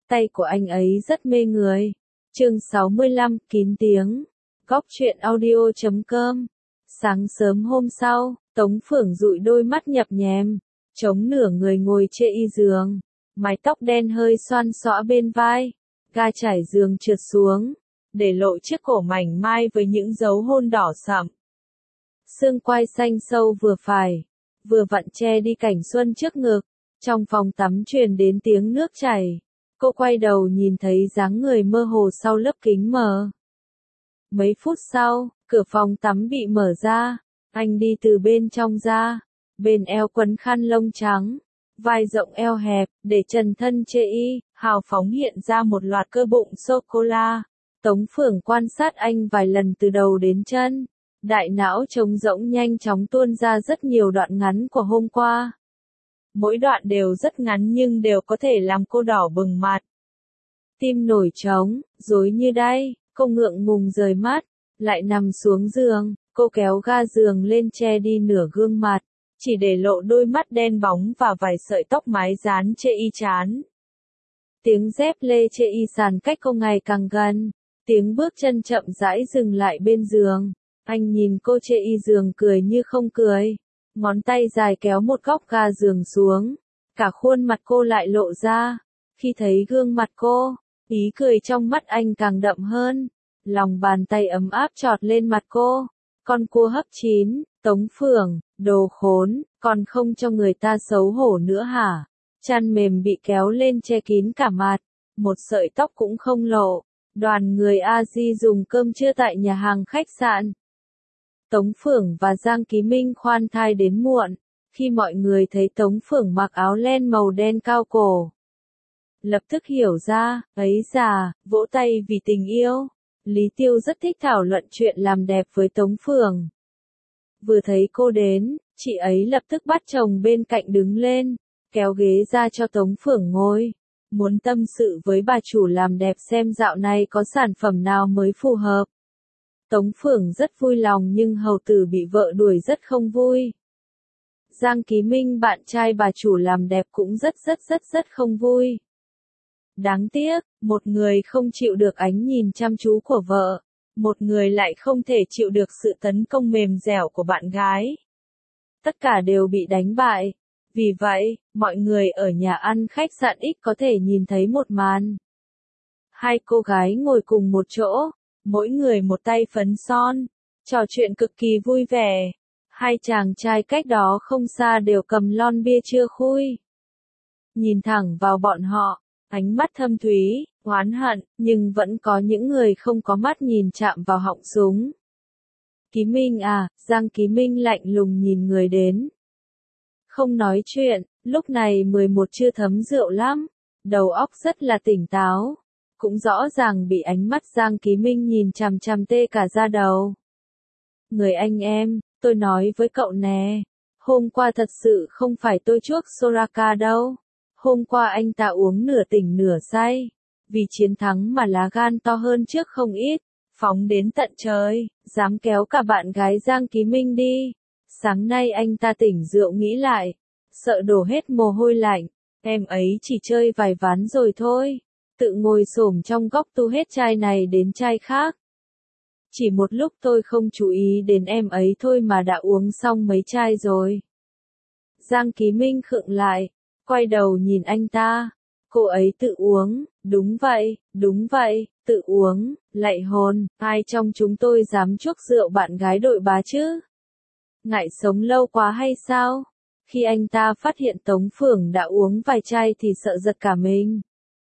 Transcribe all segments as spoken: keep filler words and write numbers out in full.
tay của anh ấy rất mê người. Chương sáu mươi lăm, kín tiếng. Góc truyện audio chấm com. Sáng sớm hôm sau, Tống Phượng dụi đôi mắt nhập nhèm, chống nửa người ngồi trên y giường, mái tóc đen hơi xoăn xõa bên vai, ga trải giường trượt xuống, để lộ chiếc cổ mảnh mai với những dấu hôn đỏ sậm. Xương quai xanh sâu vừa phải, vừa vặn che đi cảnh xuân trước ngực. Trong phòng tắm truyền đến tiếng nước chảy. Cô quay đầu nhìn thấy dáng người mơ hồ sau lớp kính mờ. Mấy phút sau, cửa phòng tắm bị mở ra. Anh đi từ bên trong ra. Bên eo quấn khăn lông trắng. Vai rộng eo hẹp, để trần thân chê y, hào phóng hiện ra một loạt cơ bụng sô-cô-la. Tống Phượng quan sát anh vài lần từ đầu đến chân. Đại não trống rỗng nhanh chóng tuôn ra rất nhiều đoạn ngắn của hôm qua. Mỗi đoạn đều rất ngắn nhưng đều có thể làm cô đỏ bừng mặt. Tim nổi trống, rối như đay, cô ngượng ngùng rời mắt, lại nằm xuống giường, cô kéo ga giường lên che đi nửa gương mặt, chỉ để lộ đôi mắt đen bóng và vài sợi tóc mái dán trên y trán. Tiếng dép lê trên y sàn cách cô ngày càng gần, tiếng bước chân chậm rãi dừng lại bên giường. Anh nhìn cô trên y giường cười như không cười. Ngón tay dài kéo một góc ga giường xuống. Cả khuôn mặt cô lại lộ ra. Khi thấy gương mặt cô, ý cười trong mắt anh càng đậm hơn. Lòng bàn tay ấm áp chọt lên mặt cô. Con cua hấp chín, Tống Phượng, đồ khốn, còn không cho người ta xấu hổ nữa hả? Chăn mềm bị kéo lên che kín cả mặt. Một sợi tóc cũng không lộ. Đoàn người A Di dùng cơm trưa tại nhà hàng khách sạn. Tống Phượng và Giang Ký Minh khoan thai đến muộn, khi mọi người thấy Tống Phượng mặc áo len màu đen cao cổ. Lập tức hiểu ra, ấy già, vỗ tay vì tình yêu. Lý Tiêu rất thích thảo luận chuyện làm đẹp với Tống Phượng. Vừa thấy cô đến, chị ấy lập tức bắt chồng bên cạnh đứng lên, kéo ghế ra cho Tống Phượng ngồi. Muốn tâm sự với bà chủ làm đẹp xem dạo này có sản phẩm nào mới phù hợp. Tống Phượng rất vui lòng nhưng hầu tử bị vợ đuổi rất không vui. Giang Ký Minh bạn trai bà chủ làm đẹp cũng rất rất rất rất không vui. Đáng tiếc, một người không chịu được ánh nhìn chăm chú của vợ, một người lại không thể chịu được sự tấn công mềm dẻo của bạn gái. Tất cả đều bị đánh bại. Vì vậy, mọi người ở nhà ăn khách sạn X có thể nhìn thấy một màn. Hai cô gái ngồi cùng một chỗ. Mỗi người một tay phấn son, trò chuyện cực kỳ vui vẻ. Hai chàng trai cách đó không xa đều cầm lon bia chưa khui. Nhìn thẳng vào bọn họ, ánh mắt thâm thúy, oán hận, nhưng vẫn có những người không có mắt nhìn chạm vào họng súng. Ký Minh à, Giang Ký Minh lạnh lùng nhìn người đến. Không nói chuyện, lúc này mười một chưa thấm rượu lắm, đầu óc rất là tỉnh táo. Cũng rõ ràng bị ánh mắt Giang Ký Minh nhìn chằm chằm tê cả da đầu. Người anh em, tôi nói với cậu nè, hôm qua thật sự không phải tôi chuốc Soraka đâu. Hôm qua anh ta uống nửa tỉnh nửa say. Vì chiến thắng mà lá gan to hơn trước không ít, phóng đến tận trời, dám kéo cả bạn gái Giang Ký Minh đi. Sáng nay anh ta tỉnh rượu nghĩ lại, sợ đổ hết mồ hôi lạnh, em ấy chỉ chơi vài ván rồi thôi. Tự ngồi xổm trong góc tu hết chai này đến chai khác. Chỉ một lúc tôi không chú ý đến em ấy thôi mà đã uống xong mấy chai rồi. Giang Ký Minh khựng lại, quay đầu nhìn anh ta. Cô ấy tự uống, đúng vậy, đúng vậy, tự uống, lạy hồn, ai trong chúng tôi dám chuốc rượu bạn gái đội bá chứ? Ngại sống lâu quá hay sao? Khi anh ta phát hiện Tống Phượng đã uống vài chai thì sợ giật cả mình.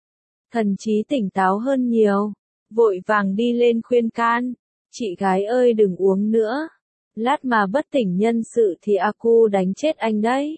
Thần trí tỉnh táo hơn nhiều, vội vàng đi lên khuyên can, chị gái ơi đừng uống nữa, lát mà bất tỉnh nhân sự thì Aku đánh chết anh đấy.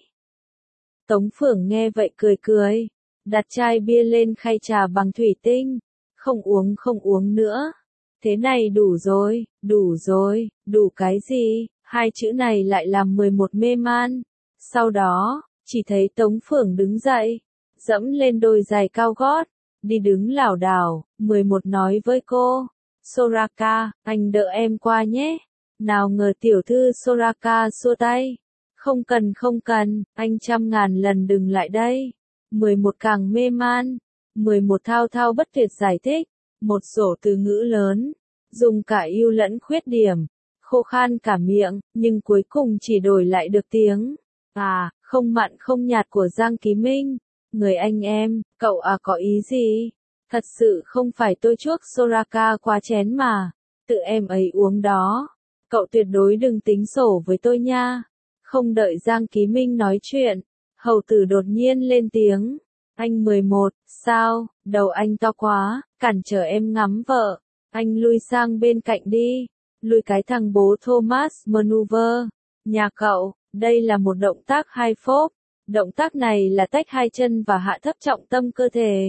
Tống Phượng nghe vậy cười cười, đặt chai bia lên khay trà bằng thủy tinh, không uống không uống nữa, thế này đủ rồi, đủ rồi, đủ cái gì, hai chữ này lại làm mười một mê man. Sau đó, chỉ thấy Tống Phượng đứng dậy, dẫm lên đôi giày cao gót. Đi đứng lảo đảo, mười một nói với cô, Soraka, anh đỡ em qua nhé. Nào ngờ tiểu thư Soraka xua tay. Không cần không cần, anh trăm ngàn lần đừng lại đây. mười một càng mê man, mười một thao thao bất tuyệt giải thích, một sổ từ ngữ lớn, dùng cả ưu lẫn khuyết điểm, khô khan cả miệng, nhưng cuối cùng chỉ đổi lại được tiếng à, không mặn không nhạt của Giang Ký Minh. Người anh em, cậu à có ý gì? Thật sự không phải tôi chuốc Soraka quá chén mà, tự em ấy uống đó. Cậu tuyệt đối đừng tính sổ với tôi nha. Không đợi Giang Ký Minh nói chuyện, hầu tử đột nhiên lên tiếng. Anh mười một, sao, đầu anh to quá, cản trở em ngắm vợ. Anh lui sang bên cạnh đi, lui cái thằng bố Thomas Maneuver. Nhà cậu, đây là một động tác hai phốp. Động tác này là tách hai chân và hạ thấp trọng tâm cơ thể.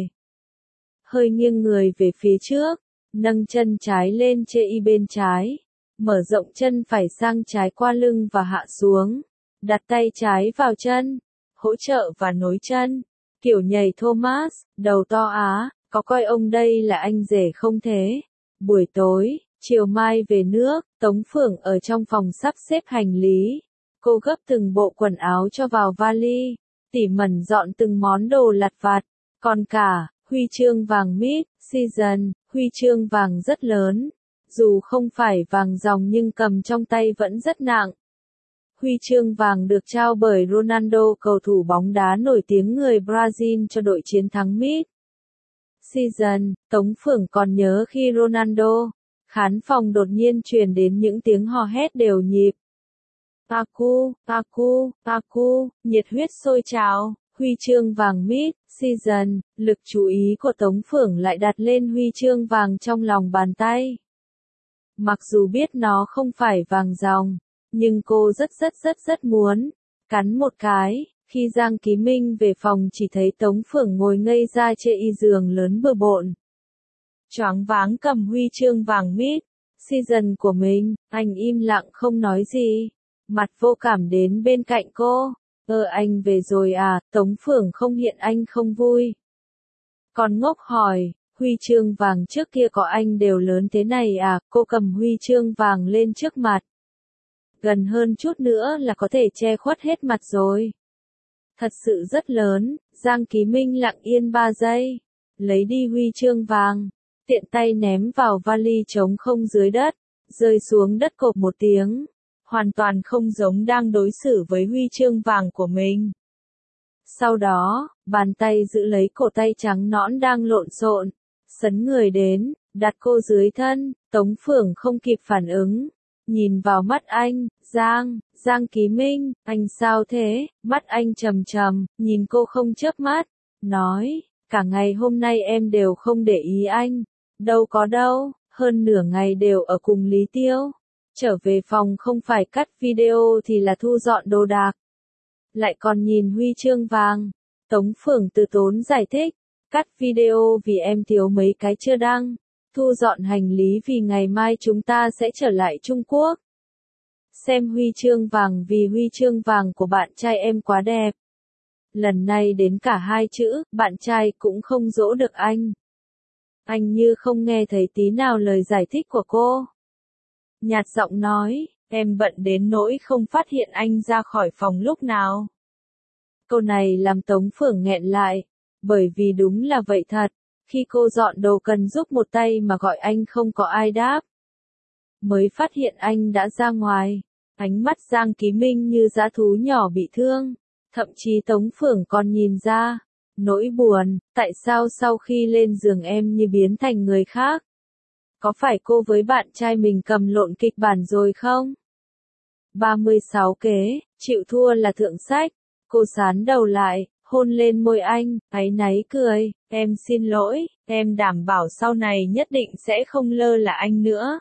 Hơi nghiêng người về phía trước, nâng chân trái lên chê y bên trái. Mở rộng chân phải sang trái qua lưng và hạ xuống. Đặt tay trái vào chân, hỗ trợ và nối chân. Kiểu nhảy Thomas, đầu to á, có coi ông đây là anh rể không thế? Buổi tối, chiều mai về nước, Tống Phượng ở trong phòng sắp xếp hành lý. Cô gấp từng bộ quần áo cho vào vali, tỉ mẩn dọn từng món đồ lặt vặt. Còn cả, huy chương vàng mid-season, huy chương vàng rất lớn. Dù không phải vàng ròng nhưng cầm trong tay vẫn rất nặng. Huy chương vàng được trao bởi Ronaldo, cầu thủ bóng đá nổi tiếng người Brazil cho đội chiến thắng mid-season. Tống Phượng còn nhớ khi Ronaldo, khán phòng đột nhiên truyền đến những tiếng hò hét đều nhịp. Pacu, Pacu, Pacu, nhiệt huyết sôi trào, huy chương vàng mid-season, lực chú ý của Tống Phượng lại đặt lên huy chương vàng trong lòng bàn tay. Mặc dù biết nó không phải vàng ròng, nhưng cô rất rất rất rất muốn cắn một cái. Khi Giang Ký Minh về phòng chỉ thấy Tống Phượng ngồi ngây ra trên y giường lớn bừa bộn. Choáng váng cầm huy chương vàng mid-season của mình, anh im lặng không nói gì. Mặt vô cảm đến bên cạnh cô. Ơ anh về rồi à, Tống Phượng không hiện anh không vui. Còn ngốc hỏi, huy chương vàng trước kia có anh đều lớn thế này à, cô cầm huy chương vàng lên trước mặt. Gần hơn chút nữa là có thể che khuất hết mặt rồi. Thật sự rất lớn, Giang Ký Minh lặng yên ba giây. Lấy đi huy chương vàng, tiện tay ném vào vali trống không dưới đất, rơi xuống đất cộp một tiếng. Hoàn toàn không giống đang đối xử với huy chương vàng của mình. Sau đó, bàn tay giữ lấy cổ tay trắng nõn đang lộn xộn, sấn người đến, đặt cô dưới thân. Tống Phượng không kịp phản ứng, nhìn vào mắt anh. Giang, Giang Ký Minh, anh sao thế? Mắt anh trầm trầm, nhìn cô không chớp mắt, nói, cả ngày hôm nay em đều không để ý anh. Đâu có đâu, hơn nửa ngày đều ở cùng Lý Tiêu. Trở về phòng không phải cắt video thì là thu dọn đồ đạc. Lại còn nhìn huy chương vàng. Tống Phượng từ tốn giải thích, cắt video vì em thiếu mấy cái chưa đăng. Thu dọn hành lý vì ngày mai chúng ta sẽ trở lại Trung Quốc. Xem huy chương vàng vì huy chương vàng của bạn trai em quá đẹp. Lần này đến cả hai chữ, bạn trai cũng không dỗ được anh. Anh như không nghe thấy tí nào lời giải thích của cô. Nhạt giọng nói, em bận đến nỗi không phát hiện anh ra khỏi phòng lúc nào. Câu này làm Tống Phượng nghẹn lại, bởi vì đúng là vậy thật, khi cô dọn đồ cần giúp một tay mà gọi anh không có ai đáp. Mới phát hiện anh đã ra ngoài, ánh mắt Giang Ký Minh như dã thú nhỏ bị thương, thậm chí Tống Phượng còn nhìn ra, nỗi buồn, tại sao sau khi lên giường em như biến thành người khác? Có phải cô với bạn trai mình cầm lộn kịch bản rồi không? ba mươi sáu kế, chịu thua là thượng sách. Cô sán đầu lại, hôn lên môi anh, áy náy cười, em xin lỗi, em đảm bảo sau này nhất định sẽ không lơ là anh nữa.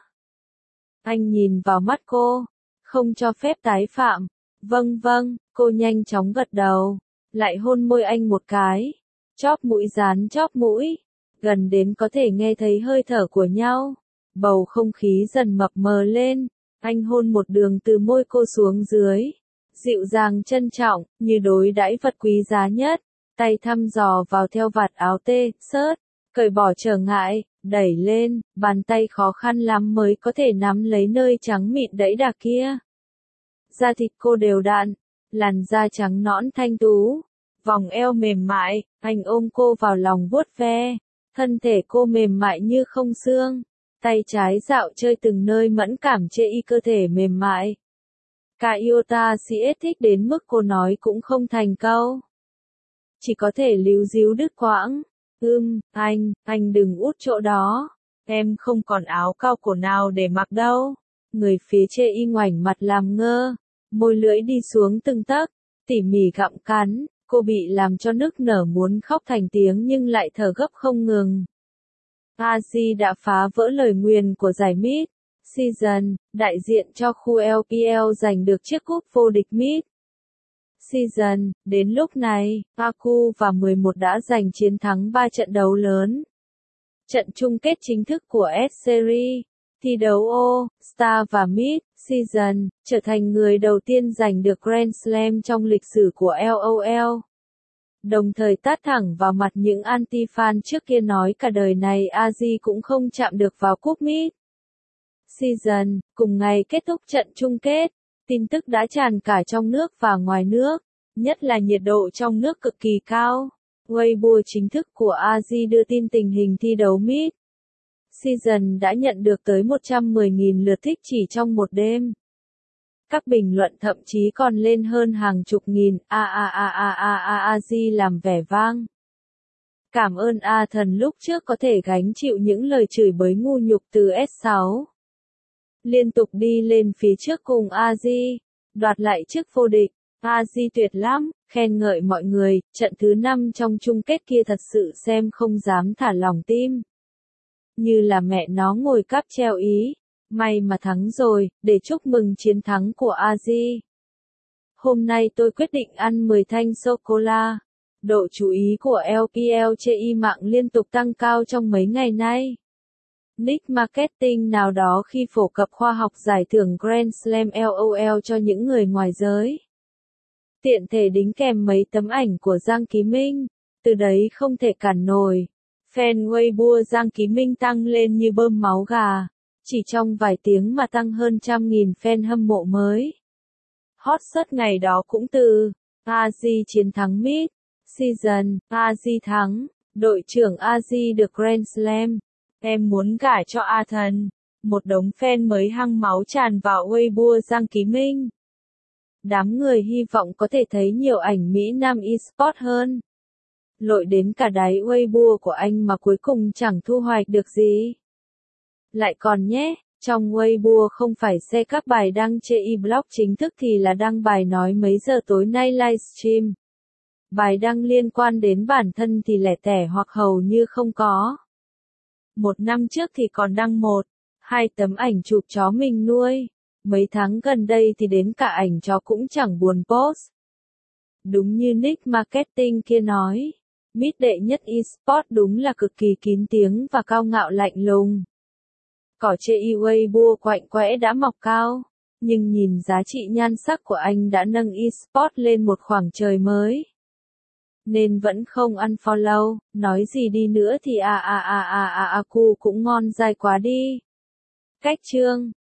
Anh nhìn vào mắt cô, không cho phép tái phạm. Vâng vâng, cô nhanh chóng gật đầu, lại hôn môi anh một cái, chóp mũi dán chóp mũi, gần đến có thể nghe thấy hơi thở của nhau. Bầu không khí dần mập mờ lên, anh hôn một đường từ môi cô xuống dưới, dịu dàng trân trọng, như đối đãi vật quý giá nhất, tay thăm dò vào theo vạt áo tê, sớt, cởi bỏ trở ngại, đẩy lên, bàn tay khó khăn lắm mới có thể nắm lấy nơi trắng mịn đẫy đà kia. Da thịt cô đều đặn, làn da trắng nõn thanh tú, vòng eo mềm mại, anh ôm cô vào lòng vuốt ve, thân thể cô mềm mại như không xương, tay trái dạo chơi từng nơi mẫn cảm chê y cơ thể mềm mại. Kyota Siết thích đến mức cô nói cũng không thành câu. Chỉ có thể líu díu đứt quãng. Ưm, anh, anh đừng út chỗ đó. Em không còn áo cao cổ nào để mặc đâu. Người phía chê y ngoảnh mặt làm ngơ. Môi lưỡi đi xuống từng tấc, tỉ mỉ gặm cắn. Cô bị làm cho nức nở muốn khóc thành tiếng nhưng lại thở gấp không ngừng. Aziz đã phá vỡ lời nguyền của giải Mid Season, đại diện cho khu lờ pê lờ giành được chiếc cúp vô địch Mid Season. Đến lúc này, Aku và mười một đã giành chiến thắng ba trận đấu lớn. Trận chung kết chính thức của S-Series, thi đấu All-Star và Mid Season, trở thành người đầu tiên giành được Grand Slam trong lịch sử của lờ o lờ. Đồng thời tát thẳng vào mặt những anti-fan trước kia nói cả đời này Aziz cũng không chạm được vào cúp Mid Season. Cùng ngày kết thúc trận chung kết, tin tức đã tràn cả trong nước và ngoài nước, nhất là nhiệt độ trong nước cực kỳ cao. Weibo chính thức của Aziz đưa tin tình hình thi đấu Mid Season đã nhận được tới một trăm mười nghìn lượt thích chỉ trong một đêm. Các bình luận thậm chí còn lên hơn hàng chục nghìn. A a a a a a Aziz làm vẻ vang. Cảm ơn A thần lúc trước có thể gánh chịu những lời chửi bới ngu nhục từ S sáu. Liên tục đi lên phía trước cùng Aziz, đoạt lại chức vô địch. Aziz tuyệt lắm, khen ngợi mọi người, trận thứ năm trong chung kết kia thật sự xem không dám thả lỏng tim. Như là mẹ nó ngồi cáp treo ý. May mà thắng rồi, để chúc mừng chiến thắng của Aziz. Hôm nay tôi quyết định ăn mười thanh sô-cô-la. Độ chú ý của lờ pê lờ chê y mạng liên tục tăng cao trong mấy ngày nay. Nick marketing nào đó khi phổ cập khoa học giải thưởng Grand Slam lờ o lờ cho những người ngoài giới. Tiện thể đính kèm mấy tấm ảnh của Giang Ký Minh, từ đấy không thể cản nổi. Fan Weibo Giang Ký Minh tăng lên như bơm máu gà. Chỉ trong vài tiếng mà tăng hơn trăm nghìn fan hâm mộ mới. Hot search ngày đó cũng từ Aziz chiến thắng Mid Season, Aziz thắng, đội trưởng Aziz được Grand Slam. Em muốn gả cho A thần. Một đống fan mới hăng máu tràn vào Weibo Giang Ký Minh. Đám người hy vọng có thể thấy nhiều ảnh Mỹ Nam eSport hơn. Lội đến cả đáy Weibo của anh mà cuối cùng chẳng thu hoạch được gì. Lại còn nhé, trong Weibo không phải xe các bài đăng chê y blog chính thức thì là đăng bài nói mấy giờ tối nay livestream. Bài đăng liên quan đến bản thân thì lẻ tẻ hoặc hầu như không có. Một năm trước thì còn đăng một, hai tấm ảnh chụp chó mình nuôi. Mấy tháng gần đây thì đến cả ảnh chó cũng chẳng buồn post. Đúng như Nick Marketing kia nói, Mid đệ nhất eSport đúng là cực kỳ kín tiếng và cao ngạo lạnh lùng. Cỏ chê y Weibo quạnh quẽ đã mọc cao, nhưng nhìn giá trị nhan sắc của anh đã nâng eSport lên một khoảng trời mới. Nên vẫn không unfollow, nói gì đi nữa thì a a a a a Aku cũng ngon dai quá đi. Cách chương